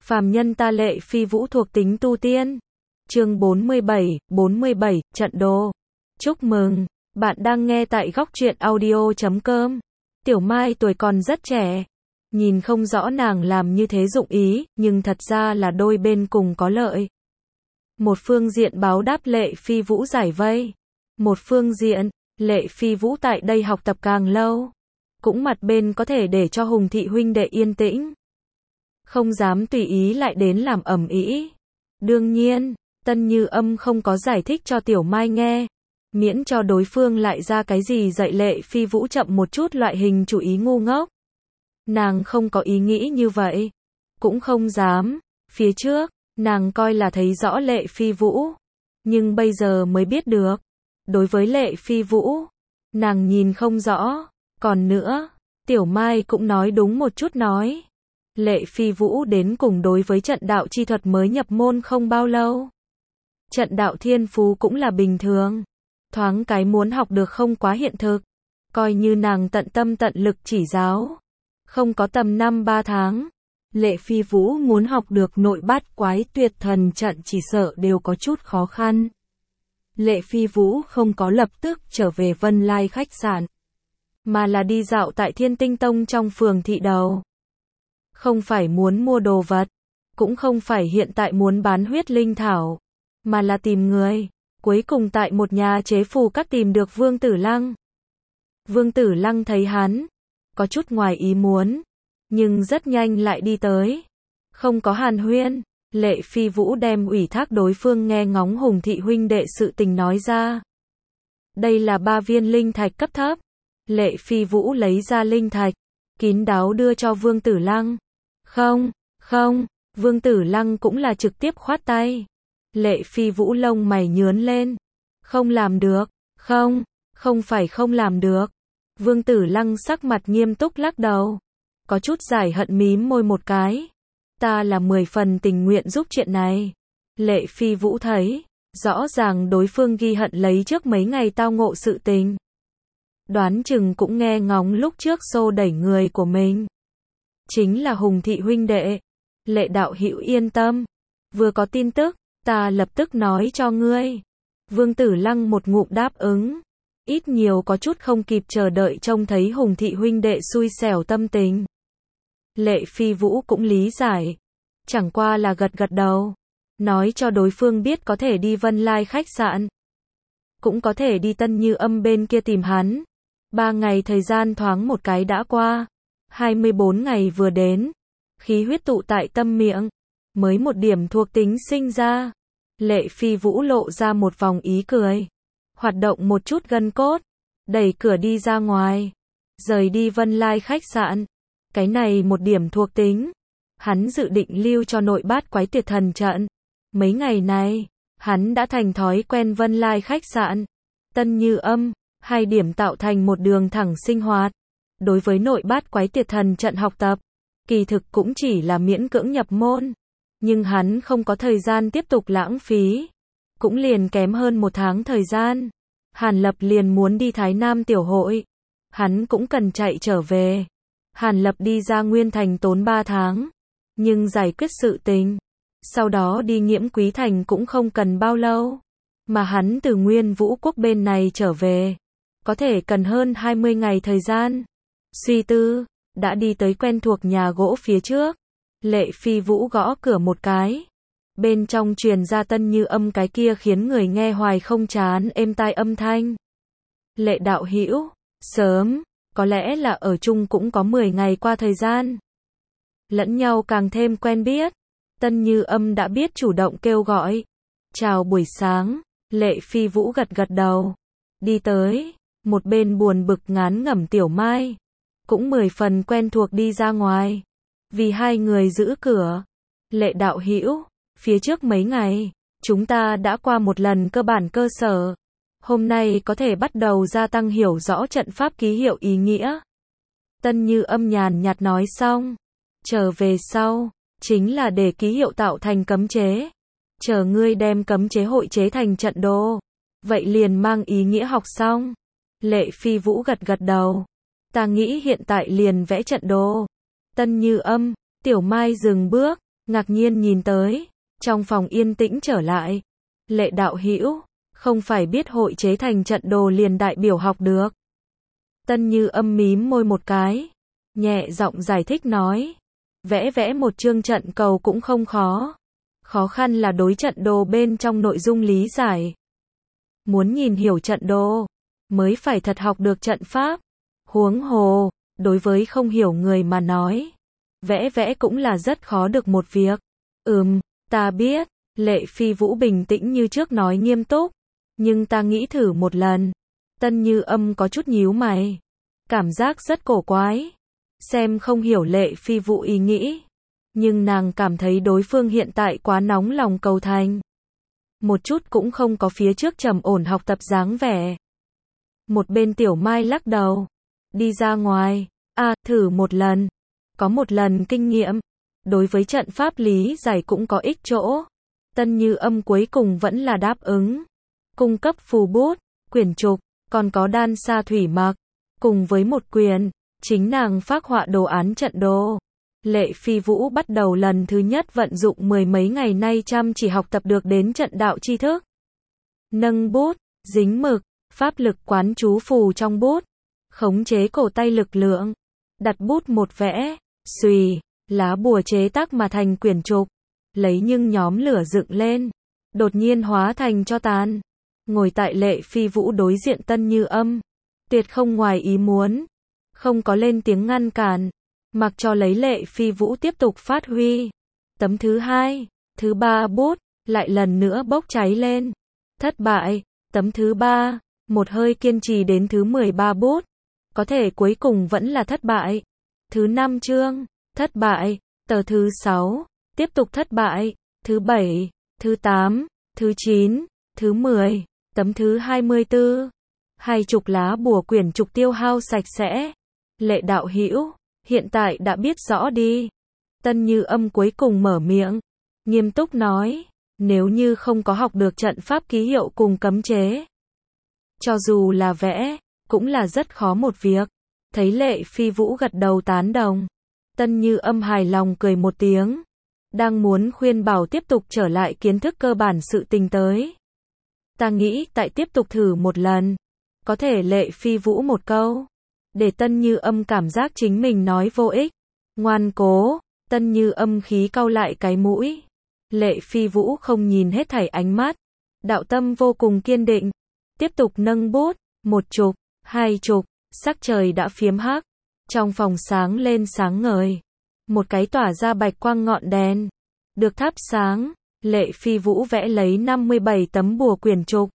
Phàm nhân ta Lệ Phi Vũ thuộc tính tu tiên. Chương 47, trận đồ. Chúc mừng, bạn đang nghe tại góc truyện audio.com. Tiểu Mai tuổi còn rất trẻ. Nhìn không rõ nàng làm như thế dụng ý, nhưng thật ra là đôi bên cùng có lợi. Một phương diện báo đáp Lệ Phi Vũ giải vây. Một phương diện, Lệ Phi Vũ tại đây học tập càng lâu. Cũng mặt bên có thể để cho Hùng thị huynh đệ yên tĩnh. Không dám tùy ý lại đến làm ầm ĩ. Đương nhiên, Tân Như Âm không có giải thích cho Tiểu Mai nghe. Miễn cho đối phương lại ra cái gì dạy Lệ Phi Vũ chậm một chút loại hình chủ ý ngu ngốc. Nàng không có ý nghĩ như vậy. Cũng không dám. Phía trước, nàng coi là thấy rõ Lệ Phi Vũ. Nhưng bây giờ mới biết được. Đối với Lệ Phi Vũ, nàng nhìn không rõ. Còn nữa, Tiểu Mai cũng nói đúng một chút nói. Lệ Phi Vũ đến cùng đối với trận đạo chi thuật mới nhập môn không bao lâu. Trận đạo thiên phú cũng là bình thường. Thoáng cái muốn học được không quá hiện thực. Coi như nàng tận tâm tận lực chỉ giáo. Không có tầm 5-3 tháng. Lệ Phi Vũ muốn học được nội bát quái tuyệt thần trận chỉ sợ đều có chút khó khăn. Lệ Phi Vũ không có lập tức trở về Vân Lai khách sạn. Mà là đi dạo tại Thiên Tinh Tông trong phường thị đầu. Không phải muốn mua đồ vật. Cũng không phải hiện tại muốn bán huyết linh thảo. Mà là tìm người. Cuối cùng tại một nhà chế phù các tìm được Vương Tử Lăng. Vương Tử Lăng thấy hắn. Có chút ngoài ý muốn. Nhưng rất nhanh lại đi tới. Không có hàn huyên. Lệ Phi Vũ đem ủy thác đối phương nghe ngóng Hùng thị huynh đệ sự tình nói ra. Đây là 3 viên linh thạch cấp thấp. Lệ Phi Vũ lấy ra linh thạch. Kín đáo đưa cho Vương Tử Lăng. Không, Vương Tử Lăng cũng là trực tiếp khoát tay. Lệ Phi Vũ lông mày nhướng lên. Không làm được, không phải không làm được. Vương Tử Lăng sắc mặt nghiêm túc lắc đầu. Có chút giải hận mím môi một cái. Ta là 10 phần tình nguyện giúp chuyện này. Lệ Phi Vũ thấy, rõ ràng đối phương ghi hận lấy trước mấy ngày tao ngộ sự tình. Đoán chừng cũng nghe ngóng lúc trước xô đẩy người của mình. Chính là Hùng thị huynh đệ. Lệ đạo hữu yên tâm. Vừa có tin tức, ta lập tức nói cho ngươi. Vương Tử Lăng một ngụm đáp ứng. Ít nhiều có chút không kịp chờ đợi trông thấy Hùng thị huynh đệ xui xẻo tâm tình. Lệ Phi Vũ cũng lý giải. Chẳng qua là gật gật đầu. Nói cho đối phương biết có thể đi Vân Lai khách sạn. Cũng có thể đi Tân Như Âm bên kia tìm hắn. 3 ngày thời gian thoáng một cái đã qua. 24 ngày vừa đến. Khí huyết tụ tại tâm miệng. Mới một điểm thuộc tính sinh ra. Lệ Phi Vũ lộ ra một vòng ý cười. Hoạt động một chút gân cốt. Đẩy cửa đi ra ngoài. Rời đi Vân Lai khách sạn. Cái này một điểm thuộc tính. Hắn dự định lưu cho nội bát quái tuyệt thần trận. Mấy ngày này, hắn đã thành thói quen Vân Lai khách sạn. Tân Như Âm. 2 điểm tạo thành một đường thẳng sinh hoạt. Đối với nội bát quái tuyệt thần trận học tập, kỳ thực cũng chỉ là miễn cưỡng nhập môn. Nhưng hắn không có thời gian tiếp tục lãng phí. Cũng liền kém hơn 1 tháng thời gian. Hàn Lập liền muốn đi Thái Nam tiểu hội. Hắn cũng cần chạy trở về. Hàn Lập đi ra Nguyên Thành tốn 3 tháng. Nhưng giải quyết sự tình. Sau đó đi Nghiễm Quý Thành cũng không cần bao lâu. Mà hắn từ Nguyên Vũ Quốc bên này trở về. Có thể cần hơn 20 ngày thời gian. Suy tư, đã đi tới quen thuộc nhà gỗ phía trước. Lệ Phi Vũ gõ cửa một cái. Bên trong truyền ra Tân Như Âm cái kia khiến người nghe hoài không chán êm tai âm thanh. Lệ đạo hữu, sớm, có lẽ là ở chung cũng có 10 ngày qua thời gian. Lẫn nhau càng thêm quen biết. Tân Như Âm đã biết chủ động kêu gọi. Chào buổi sáng, Lệ Phi Vũ gật gật đầu. Đi tới. Một bên buồn bực ngán ngẩm Tiểu Mai. Cũng 10 phần quen thuộc đi ra ngoài. Vì 2 người giữ cửa. Lệ đạo hữu, phía trước mấy ngày, chúng ta đã qua một lần cơ bản cơ sở. Hôm nay có thể bắt đầu gia tăng hiểu rõ trận pháp ký hiệu ý nghĩa. Tân Như Âm nhàn nhạt nói xong. Trở về sau, chính là để ký hiệu tạo thành cấm chế. Chờ ngươi đem cấm chế hội chế thành trận đồ. Vậy liền mang ý nghĩa học xong. Lệ Phi Vũ gật gật đầu. Ta nghĩ hiện tại liền vẽ trận đồ. Tân Như Âm, Tiểu Mai dừng bước. ngạc nhiên nhìn tới, trong phòng yên tĩnh trở lại. Lệ đạo hữu, không phải biết hội chế thành trận đồ liền đại biểu học được. Tân Như Âm mím môi một cái, nhẹ giọng giải thích nói, vẽ vẽ một chương trận cầu cũng không khó. Khó khăn là đối trận đồ bên trong nội dung lý giải. Muốn nhìn hiểu trận đồ, mới phải thật học được trận pháp. Huống hồ, đối với không hiểu người mà nói, vẽ vẽ cũng là rất khó được một việc. Ta biết, Lệ Phi Vũ bình tĩnh như trước nói nghiêm túc, nhưng ta nghĩ thử một lần. Tân Như Âm có chút nhíu mày, cảm giác rất cổ quái. Xem không hiểu Lệ Phi Vũ ý nghĩ, nhưng nàng cảm thấy đối phương hiện tại quá nóng lòng cầu thành. Một chút cũng không có phía trước trầm ổn học tập dáng vẻ. Một bên Tiểu Mai lắc đầu, đi ra ngoài, thử một lần. Có một lần kinh nghiệm, đối với trận pháp lý giải cũng có ích chỗ. Tân Như Âm cuối cùng vẫn là đáp ứng. Cung cấp phù bút, quyển trục, còn có đan sa thủy mặc, cùng với một quyển, chính nàng phác họa đồ án trận đồ. Lệ Phi Vũ bắt đầu lần thứ nhất vận dụng mười mấy ngày nay chăm chỉ học tập được đến trận đạo tri thức. Nâng bút, dính mực, pháp lực quán chú phù trong bút, khống chế cổ tay lực lượng, đặt bút một vẽ, xùy, lá bùa chế tác mà thành quyển trục, lấy nhưng nhóm lửa dựng lên, đột nhiên hóa thành tro tàn. Ngồi tại Lệ Phi Vũ đối diện Tân Như Âm, tuyệt không ngoài ý muốn, không có lên tiếng ngăn cản, mặc cho lấy Lệ Phi Vũ tiếp tục phát huy. Tấm thứ hai, thứ ba bút, lại lần nữa bốc cháy lên. Thất bại, tấm thứ ba, một hơi kiên trì đến thứ 13 bút, có thể cuối cùng vẫn là thất bại. Thứ 5 chương, thất bại, tờ thứ 6, tiếp tục thất bại, thứ 7, thứ 8, thứ 9, thứ 10, tấm thứ 24. 20 lá bùa quyển trục tiêu hao sạch sẽ. Lệ đạo hữu, hiện tại đã biết rõ đi. Tân Như Âm cuối cùng mở miệng, nghiêm túc nói, nếu như không có học được trận pháp ký hiệu cùng cấm chế, cho dù là vẽ, cũng là rất khó một việc. Thấy Lệ Phi Vũ gật đầu tán đồng, Tân Như Âm hài lòng cười một tiếng, đang muốn khuyên bảo tiếp tục trở lại kiến thức cơ bản sự tình tới. Ta nghĩ tại tiếp tục thử một lần, có thể Lệ Phi Vũ một câu, để Tân Như Âm cảm giác chính mình nói vô ích. Ngoan cố, Tân Như Âm khí cau lại cái mũi. Lệ Phi Vũ không nhìn hết thảy ánh mắt, đạo tâm vô cùng kiên định, tiếp tục nâng bút, một chục, hai chục, sắc trời đã phiếm hắc, trong phòng sáng lên sáng ngời, một cái tỏa ra bạch quang ngọn đèn, được thắp sáng. Lệ Phi Vũ vẽ lấy 57 tấm bùa quyển trục,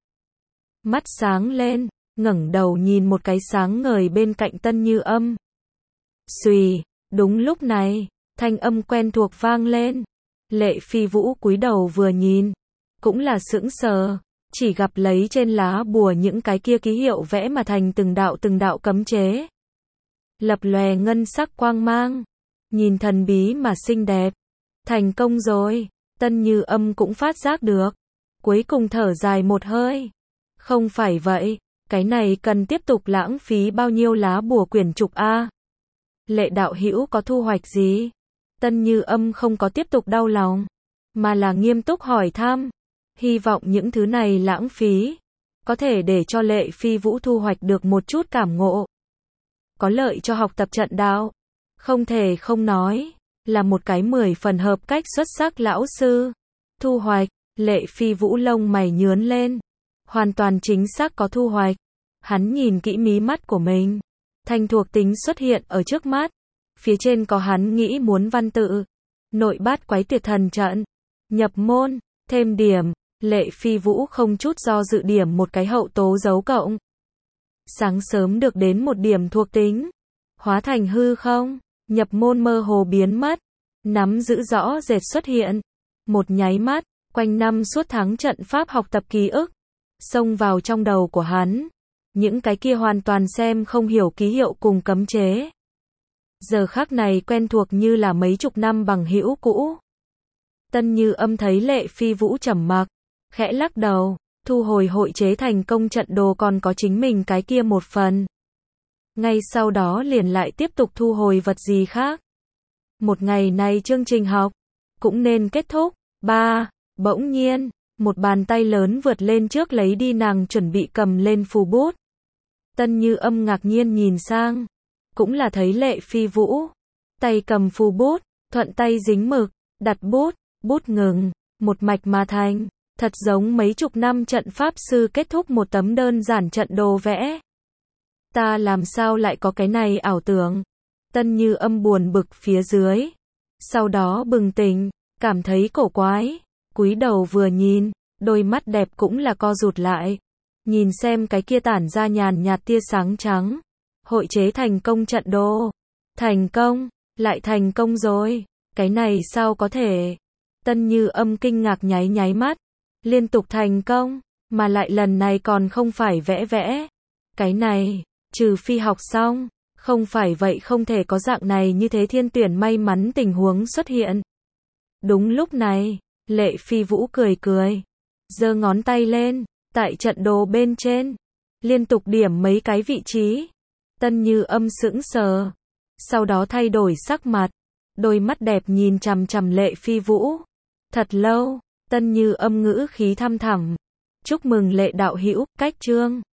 mắt sáng lên, ngẩng đầu nhìn một cái sáng ngời bên cạnh Tân Như Âm. Xùy, đúng lúc này, thanh âm quen thuộc vang lên. Lệ Phi Vũ cúi đầu vừa nhìn, cũng là sững sờ, chỉ gặp lấy trên lá bùa những cái kia ký hiệu vẽ mà thành từng đạo cấm chế, lập lòe ngân sắc quang mang, nhìn thần bí mà xinh đẹp. Thành công rồi. Tân Như Âm cũng phát giác được, cuối cùng thở dài một hơi. Không phải vậy, cái này cần tiếp tục lãng phí bao nhiêu lá bùa quyển trục a? Lệ đạo hữu có thu hoạch gì? Tân Như Âm không có tiếp tục đau lòng, mà là nghiêm túc hỏi thăm, hy vọng những thứ này lãng phí, có thể để cho Lệ Phi Vũ thu hoạch được một chút cảm ngộ, có lợi cho học tập trận đạo. Không thể không nói, là một cái 10 phần hợp cách xuất sắc lão sư. Thu hoạch, Lệ Phi Vũ lông mày nhướng lên, hoàn toàn chính xác có thu hoạch. Hắn nhìn kỹ mí mắt của mình, thanh thuộc tính xuất hiện ở trước mắt, phía trên có hắn nghĩ muốn văn tự, nội bát quái tuyệt thần trận, nhập môn, thêm điểm. Lệ Phi Vũ không chút do dự điểm một cái hậu tố dấu cộng. Sáng sớm được đến một điểm thuộc tính, hóa thành hư không, nhập môn mơ hồ biến mất, nắm giữ rõ rệt xuất hiện. Một nháy mắt, quanh năm suốt tháng trận pháp học tập ký ức xông vào trong đầu của hắn, những cái kia hoàn toàn xem không hiểu ký hiệu cùng cấm chế, giờ khắc này quen thuộc như là mấy chục năm bằng hữu cũ. Tân Như Âm thấy Lệ Phi Vũ trầm mặc, khẽ lắc đầu, thu hồi hội chế thành công trận đồ còn có chính mình cái kia một phần. Ngay sau đó liền lại tiếp tục thu hồi vật gì khác. Một ngày này chương trình học, cũng nên kết thúc. 3. Bỗng nhiên, một bàn tay lớn vượt lên trước lấy đi nàng chuẩn bị cầm lên phù bút. Tân Như Âm ngạc nhiên nhìn sang, cũng là thấy Lệ Phi Vũ. Tay cầm phù bút, thuận tay dính mực, đặt bút, bút ngừng, một mạch mà thành. Thật giống mấy chục năm trận pháp sư kết thúc một tấm đơn giản trận đồ vẽ. Ta làm sao lại có cái này ảo tưởng? Tân Như Âm buồn bực phía dưới. Sau đó bừng tỉnh, cảm thấy cổ quái, cúi đầu vừa nhìn, đôi mắt đẹp cũng là co rụt lại. Nhìn xem cái kia tản ra nhàn nhạt tia sáng trắng. Hội chế thành công trận đồ. Thành công, lại thành công rồi. Cái này sao có thể? Tân Như Âm kinh ngạc nháy nháy mắt. Liên tục thành công, mà lại lần này còn không phải vẽ vẽ. Cái này, trừ phi học xong, không phải vậy không thể có dạng này như thế thiên tuyển may mắn tình huống xuất hiện. Đúng lúc này, Lệ Phi Vũ cười cười, giơ ngón tay lên, tại trận đồ bên trên, liên tục điểm mấy cái vị trí. Tân Như Âm sững sờ, sau đó thay đổi sắc mặt, đôi mắt đẹp nhìn chằm chằm Lệ Phi Vũ. Thật lâu, Tân Như Âm ngữ khí thăm thẳm. Chúc mừng Lệ đạo hữu, cách chương.